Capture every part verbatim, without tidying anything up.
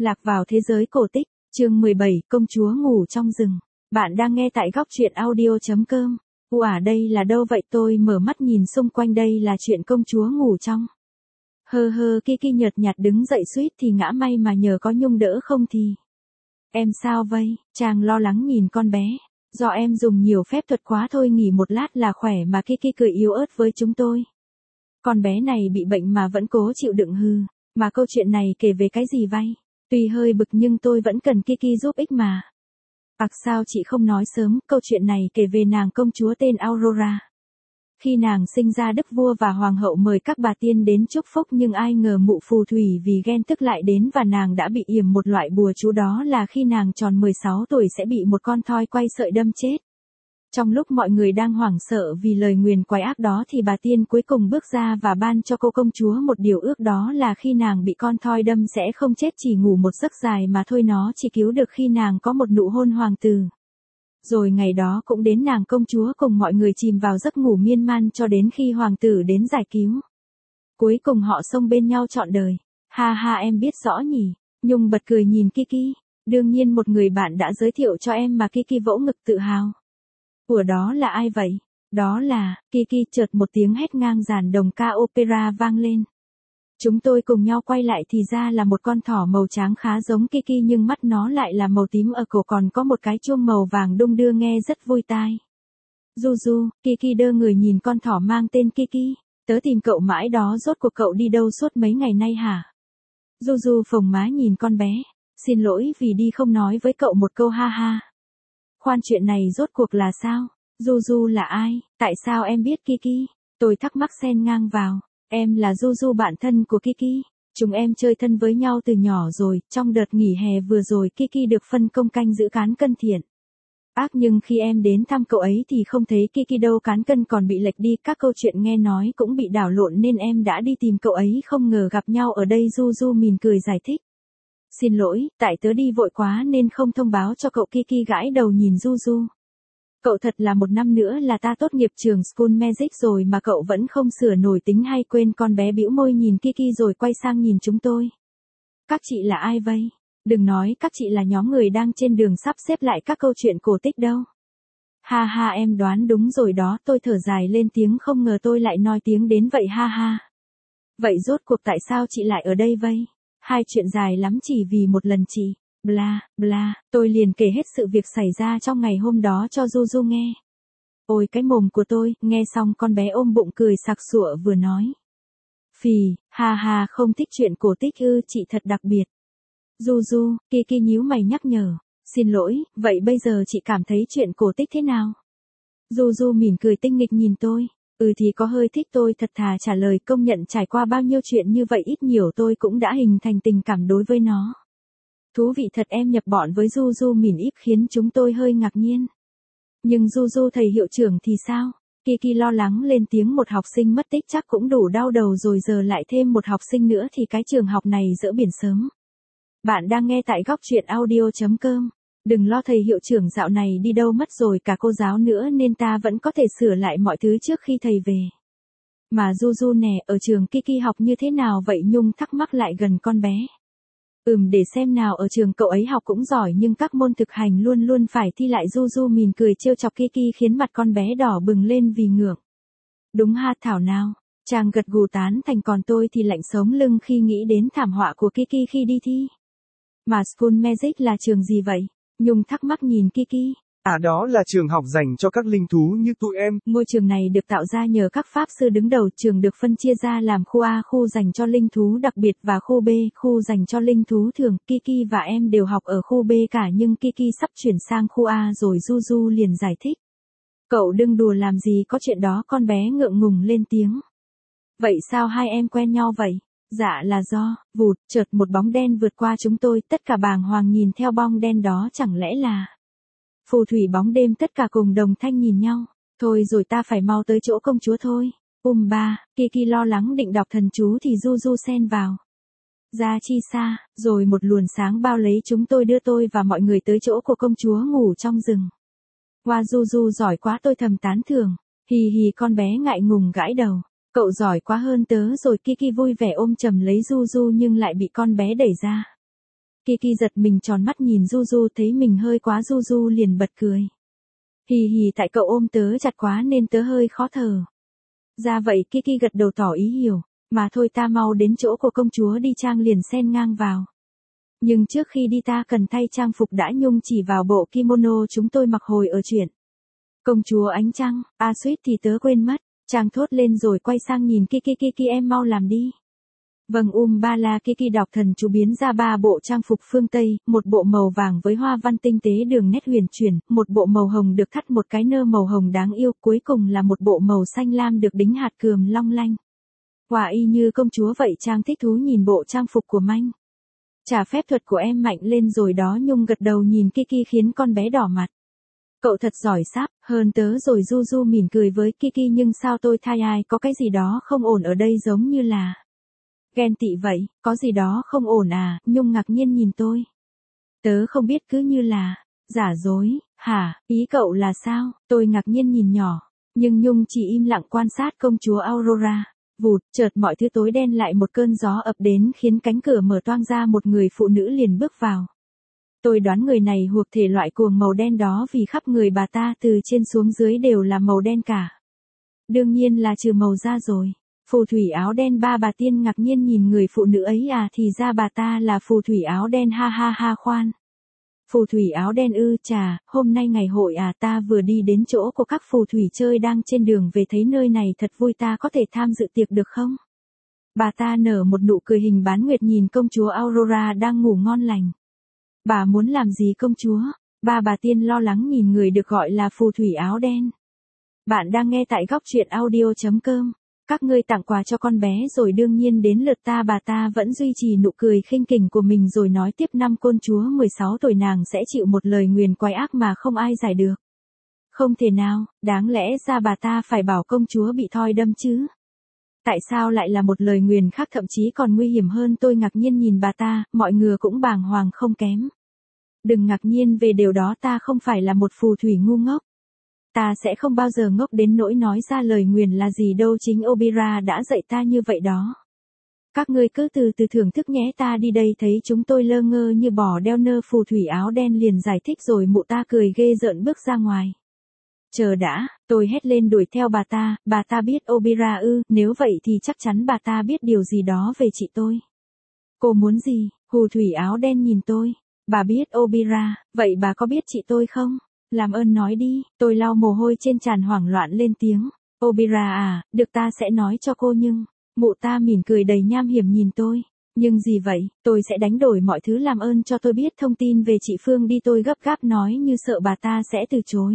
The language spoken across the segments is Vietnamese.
Lạc vào thế giới cổ tích, chương mười bảy, công chúa ngủ trong rừng. Bạn đang nghe tại góc truyện audio chấm com. Ủa đây là đâu vậy? Tôi mở mắt nhìn xung quanh, đây là chuyện công chúa ngủ trong. Hơ hơ, Kiki nhợt nhạt đứng dậy, suýt thì ngã, may mà nhờ có Nhung đỡ không thì. Em sao vậy? Chàng lo lắng nhìn con bé. Do em dùng nhiều phép thuật quá thôi, nghỉ một lát là khỏe mà. Kiki cười yếu ớt với chúng tôi. Con bé này bị bệnh mà vẫn cố chịu đựng hư. Mà câu chuyện này kể về cái gì vậy? Tuy hơi bực nhưng tôi vẫn cần Kiki giúp ích mà. Ặc sao chị không nói sớm, câu chuyện này kể về nàng công chúa tên Aurora. Khi nàng sinh ra, đức vua và hoàng hậu mời các bà tiên đến chúc phúc, nhưng ai ngờ mụ phù thủy vì ghen tức lại đến và nàng đã bị yểm một loại bùa chú, đó là khi nàng tròn mười sáu tuổi sẽ bị một con thoi quay sợi đâm chết. Trong lúc mọi người đang hoảng sợ vì lời nguyền quái ác đó thì bà tiên cuối cùng bước ra và ban cho cô công chúa một điều ước, đó là khi nàng bị con thoi đâm sẽ không chết chỉ ngủ một giấc dài mà thôi, nó chỉ cứu được khi nàng có một nụ hôn hoàng tử. Rồi ngày đó cũng đến, nàng công chúa cùng mọi người chìm vào giấc ngủ miên man cho đến khi hoàng tử đến giải cứu. Cuối cùng họ xông bên nhau trọn đời. Ha ha, em biết rõ nhỉ? Nhung bật cười nhìn Kiki. Đương nhiên một người bạn đã giới thiệu cho em mà. Kiki vỗ ngực tự hào. Ủa đó là ai vậy? Đó là, Kiki chợt một tiếng hét ngang, dàn đồng ca opera vang lên. Chúng tôi cùng nhau quay lại thì ra là một con thỏ màu trắng khá giống Kiki, nhưng mắt nó lại là màu tím, ở cổ còn có một cái chuông màu vàng đung đưa nghe rất vui tai. Juju, Kiki đơ người nhìn con thỏ mang tên Kiki. Tớ tìm cậu mãi đó, rốt cuộc cậu đi đâu suốt mấy ngày nay hả? Juju phồng má nhìn con bé. Xin lỗi vì đi không nói với cậu một câu, ha ha. Khoan, chuyện này rốt cuộc là sao? Juju là ai? Tại sao em biết Kiki? Tôi thắc mắc xen ngang vào. Em là Juju, bạn thân của Kiki. Chúng em chơi thân với nhau từ nhỏ rồi. Trong đợt nghỉ hè vừa rồi, Kiki được phân công canh giữ cán cân thiện. Ác, nhưng khi em đến thăm cậu ấy thì không thấy Kiki đâu, cán cân còn bị lệch đi, các câu chuyện nghe nói cũng bị đảo lộn nên em đã đi tìm cậu ấy, không ngờ gặp nhau ở đây. Juju mỉm cười giải thích. Xin lỗi, tại tớ đi vội quá nên không thông báo cho cậu. Kiki gãi đầu nhìn Juju. Cậu thật là một năm nữa là ta tốt nghiệp trường School Magic rồi mà cậu vẫn không sửa nổi tính hay quên? Con bé bĩu môi nhìn Kiki rồi quay sang nhìn chúng tôi. Các chị là ai vậy? Đừng nói các chị là nhóm người đang trên đường sắp xếp lại các câu chuyện cổ tích đâu. Ha ha, em đoán đúng rồi đó. Tôi thở dài lên tiếng, không ngờ tôi lại nói tiếng đến vậy, ha ha. Vậy rốt cuộc tại sao chị lại ở đây vậy? Hai chuyện dài lắm chỉ vì một lần chị. Bla, bla, tôi liền kể hết sự việc xảy ra trong ngày hôm đó cho Juju nghe. Ôi cái mồm của tôi, nghe xong con bé ôm bụng cười sặc sụa vừa nói. Phì, ha ha, không thích chuyện cổ tích ư? Chị thật đặc biệt. Juju, Kiki nhíu mày nhắc nhở. Xin lỗi, vậy bây giờ chị cảm thấy chuyện cổ tích thế nào? Juju mỉm cười tinh nghịch nhìn tôi. Ừ thì có hơi thích, tôi thật thà trả lời, công nhận trải qua bao nhiêu chuyện như vậy ít nhiều tôi cũng đã hình thành tình cảm đối với nó. Thú vị thật. Em nhập bọn với Juju mỉm íp khiến chúng tôi hơi ngạc nhiên. Nhưng Juju thầy hiệu trưởng thì sao? Kiki lo lắng lên tiếng. Một học sinh mất tích chắc cũng đủ đau đầu rồi, giờ lại thêm một học sinh nữa thì cái trường học này dỡ biển sớm. Bạn đang nghe tại góc truyện audio chấm com. Đừng lo, thầy hiệu trưởng dạo này đi đâu mất rồi, cả cô giáo nữa, nên ta vẫn có thể sửa lại mọi thứ trước khi thầy về. Mà Juju nè, ở trường Kiki học như thế nào vậy? Nhung thắc mắc lại gần con bé. Ừm, để xem nào, ở trường cậu ấy học cũng giỏi nhưng các môn thực hành luôn luôn phải thi lại. Juju mỉm cười trêu chọc Kiki khiến mặt con bé đỏ bừng lên vì ngượng. Đúng ha, thảo nào. Chàng gật gù tán thành, còn tôi thì lạnh sống lưng khi nghĩ đến thảm họa của Kiki khi đi thi. Mà School Magic là trường gì vậy? Nhung thắc mắc nhìn Kiki. À, đó là trường học dành cho các linh thú như tụi em. Ngôi trường này được tạo ra nhờ các pháp sư đứng đầu. Trường được phân chia ra làm khu A, khu dành cho linh thú đặc biệt, và khu B, khu dành cho linh thú thường. Kiki và em đều học ở khu B cả, nhưng Kiki sắp chuyển sang khu A rồi. Juju liền giải thích. Cậu đừng đùa làm gì có chuyện đó, con bé ngượng ngùng lên tiếng. Vậy sao hai em quen nhau vậy? Dạ là do, vụt, chợt một bóng đen vượt qua chúng tôi, tất cả bàng hoàng nhìn theo bóng đen đó, chẳng lẽ là phù thủy bóng đêm? Tất cả cùng đồng thanh nhìn nhau. Thôi rồi, ta phải mau tới chỗ công chúa thôi. Um ba, Kiki lo lắng định đọc thần chú thì Juju xen vào. Ra chi xa, rồi một luồng sáng bao lấy chúng tôi, đưa tôi và mọi người tới chỗ của công chúa ngủ trong rừng. Wow, Juju giỏi quá, tôi thầm tán thưởng. Hì hì, con bé ngại ngùng gãi đầu. Cậu giỏi quá hơn tớ rồi. Kiki vui vẻ ôm chầm lấy Juju nhưng lại bị con bé đẩy ra. Kiki giật mình tròn mắt nhìn Du Du, thấy mình hơi quá Du Du liền bật cười. Hì hì, tại cậu ôm tớ chặt quá nên tớ hơi khó thở. Ra vậy, Kiki gật đầu tỏ ý hiểu, mà thôi ta mau đến chỗ của công chúa đi, Trang liền xen ngang vào. Nhưng trước khi đi ta cần thay trang phục đã, Nhung chỉ vào bộ kimono chúng tôi mặc hồi ở truyện Công chúa Ánh Trăng. À suýt thì tớ quên mất, Trang thốt lên rồi quay sang nhìn Kiki. Kiki em mau làm đi. Vâng Umbala. Kiki đọc thần chú biến ra ba bộ trang phục phương Tây, một bộ màu vàng với hoa văn tinh tế đường nét huyền chuyển, một bộ màu hồng được thắt một cái nơ màu hồng đáng yêu, cuối cùng là một bộ màu xanh lam được đính hạt cườm long lanh. Quả y như công chúa vậy. Trang thích thú nhìn bộ trang phục của Manh. Trả phép thuật của em mạnh lên rồi đó. Nhung gật đầu nhìn Kiki khiến con bé đỏ mặt. Cậu thật giỏi sáp, hơn tớ rồi. Du Du mỉm cười với Kiki, nhưng sao tôi thay ai có cái gì đó không ổn ở đây, giống như là ghen tị vậy. Có gì đó không ổn à? Nhung ngạc nhiên nhìn tôi. Tớ không biết, cứ như là giả dối. Hả, ý cậu là sao? Tôi ngạc nhiên nhìn nhỏ, nhưng Nhung chỉ im lặng quan sát công chúa Aurora. Vụt, chợt mọi thứ tối đen lại, một cơn gió ập đến khiến cánh cửa mở toang ra, một người phụ nữ liền bước vào. Tôi đoán người này thuộc thể loại cuồng màu đen đó, vì khắp người bà ta từ trên xuống dưới đều là màu đen cả. Đương nhiên là trừ màu da rồi. Phù thủy áo đen. Ba bà tiên ngạc nhiên nhìn người phụ nữ ấy. À thì ra bà ta là phù thủy áo đen. Ha ha ha. Khoan, phù thủy áo đen ư? Chà, hôm nay ngày hội à? Ta vừa đi đến chỗ của các phù thủy chơi, đang trên đường về thấy nơi này thật vui, ta có thể tham dự tiệc được không? Bà ta nở một nụ cười hình bán nguyệt nhìn công chúa Aurora đang ngủ ngon lành. Bà muốn làm gì công chúa? Ba bà tiên lo lắng nhìn người được gọi là phù thủy áo đen. Bạn đang nghe tại góc truyện audio chấm com. Các ngươi tặng quà cho con bé rồi, đương nhiên đến lượt ta. Bà ta vẫn duy trì nụ cười khinh khỉnh của mình rồi nói tiếp, năm công chúa mười sáu tuổi nàng sẽ chịu một lời nguyền quái ác mà không ai giải được. Không thể nào, đáng lẽ ra bà ta phải bảo công chúa bị thoi đâm chứ. Tại sao lại là một lời nguyền khác, thậm chí còn nguy hiểm hơn? Tôi ngạc nhiên nhìn bà ta, mọi người cũng bàng hoàng không kém. Đừng ngạc nhiên về điều đó, ta không phải là một phù thủy ngu ngốc. Ta sẽ không bao giờ ngốc đến nỗi nói ra lời nguyền là gì đâu, chính Obira đã dạy ta như vậy đó. Các ngươi cứ từ từ thưởng thức nhé, ta đi đây. Thấy chúng tôi lơ ngơ như bò đeo nơ, phù thủy áo đen liền giải thích rồi mụ ta cười ghê rợn bước ra ngoài. Chờ đã, tôi hét lên đuổi theo bà ta. Bà ta biết Obira ư? Nếu vậy thì chắc chắn bà ta biết điều gì đó về chị tôi. Cô muốn gì? Phù thủy áo đen nhìn tôi. Bà biết Obira, vậy bà có biết chị tôi không? Làm ơn nói đi. Tôi lau mồ hôi trên trán hoảng loạn lên tiếng. Obira à, được, ta sẽ nói cho cô, nhưng mụ ta mỉm cười đầy nham hiểm nhìn tôi. Nhưng gì vậy? Tôi sẽ đánh đổi mọi thứ, làm ơn cho tôi biết thông tin về chị Phương đi. Tôi gấp gáp nói, như sợ bà ta sẽ từ chối.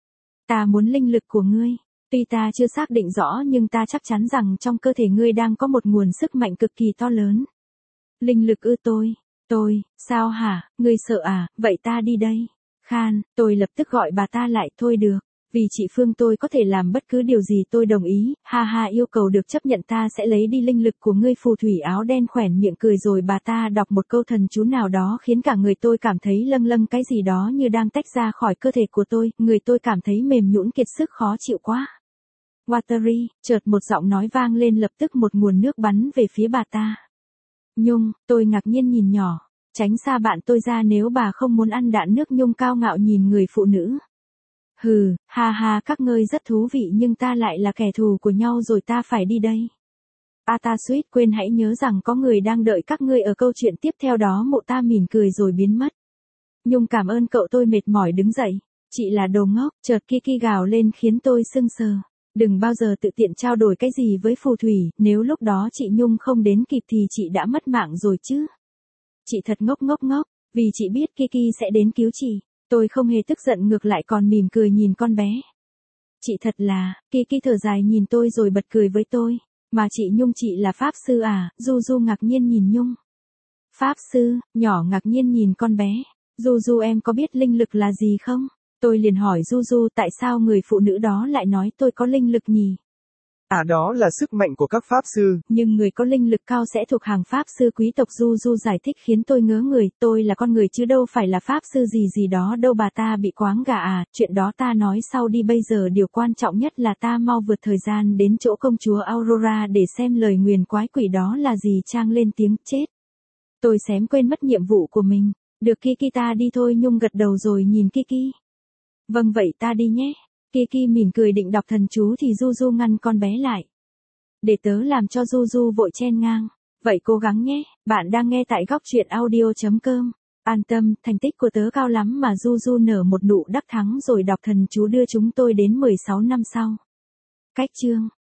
Ta muốn linh lực của ngươi. Tuy ta chưa xác định rõ nhưng ta chắc chắn rằng trong cơ thể ngươi đang có một nguồn sức mạnh cực kỳ to lớn. Linh lực ư? Tôi, tôi, sao hả? Ngươi sợ à? Vậy ta đi đây. Khan, tôi lập tức gọi bà ta lại. Thôi được, vì chị Phương tôi có thể làm bất cứ điều gì. Tôi đồng ý. Ha ha, yêu cầu được chấp nhận, ta sẽ lấy đi linh lực của ngươi. Phù thủy áo đen khoẻn miệng cười rồi bà ta đọc một câu thần chú nào đó khiến cả người tôi cảm thấy lâng lâng, cái gì đó như đang tách ra khỏi cơ thể của tôi. Người tôi cảm thấy mềm nhũn kiệt sức, khó chịu quá. Watery, chợt một giọng nói vang lên, lập tức một nguồn nước bắn về phía bà ta. Nhung, tôi ngạc nhiên nhìn nhỏ. Tránh xa bạn tôi ra nếu bà không muốn ăn đạn nước. Nhung cao ngạo nhìn người phụ nữ. Hừ, ha ha, các ngươi rất thú vị nhưng ta lại là kẻ thù của nhau rồi, ta phải đi đây. À ta suýt quên, hãy nhớ rằng có người đang đợi các ngươi ở câu chuyện tiếp theo đó. Mụ ta mỉm cười rồi biến mất. Nhung cảm ơn cậu. Tôi mệt mỏi đứng dậy. Chị là đồ ngốc. Chợt Kiki gào lên khiến tôi sưng sờ. Đừng bao giờ tự tiện trao đổi cái gì với phù thủy, nếu lúc đó chị Nhung không đến kịp thì chị đã mất mạng rồi chứ. Chị thật ngốc ngốc ngốc, vì chị biết Kiki sẽ đến cứu chị. Tôi không hề tức giận, ngược lại còn mỉm cười nhìn con bé. Chị thật là, Kiki thở dài nhìn tôi rồi bật cười với tôi. Mà chị Nhung, chị là pháp sư à? Du Du ngạc nhiên nhìn Nhung. Pháp sư? Nhỏ ngạc nhiên nhìn con bé. Du Du, em có biết linh lực là gì không? Tôi liền hỏi Du Du tại sao người phụ nữ đó lại nói tôi có linh lực nhỉ? À đó là sức mạnh của các pháp sư. Nhưng người có linh lực cao sẽ thuộc hàng pháp sư quý tộc. Du Du giải thích khiến tôi ngớ người. Tôi là con người chứ đâu phải là pháp sư gì gì đó đâu. Bà ta bị quáng gà à? Chuyện đó ta nói sau đi. Bây giờ điều quan trọng nhất là ta mau vượt thời gian đến chỗ công chúa Aurora để xem lời nguyền quái quỷ đó là gì. Trang lên tiếng chết. Tôi xém quên mất nhiệm vụ của mình. Được Kiki ta đi thôi. Nhung gật đầu rồi nhìn Kiki. Vâng vậy ta đi nhé. Kiki mỉm cười định đọc thần chú thì Du Du ngăn con bé lại. Để tớ làm cho. Du Du vội chen ngang. Vậy cố gắng nhé, bạn đang nghe tại góc truyện audio.com. An tâm, thành tích của tớ cao lắm mà. Du Du nở một nụ đắc thắng rồi đọc thần chú đưa chúng tôi đến mười sáu năm sau. Cách chương.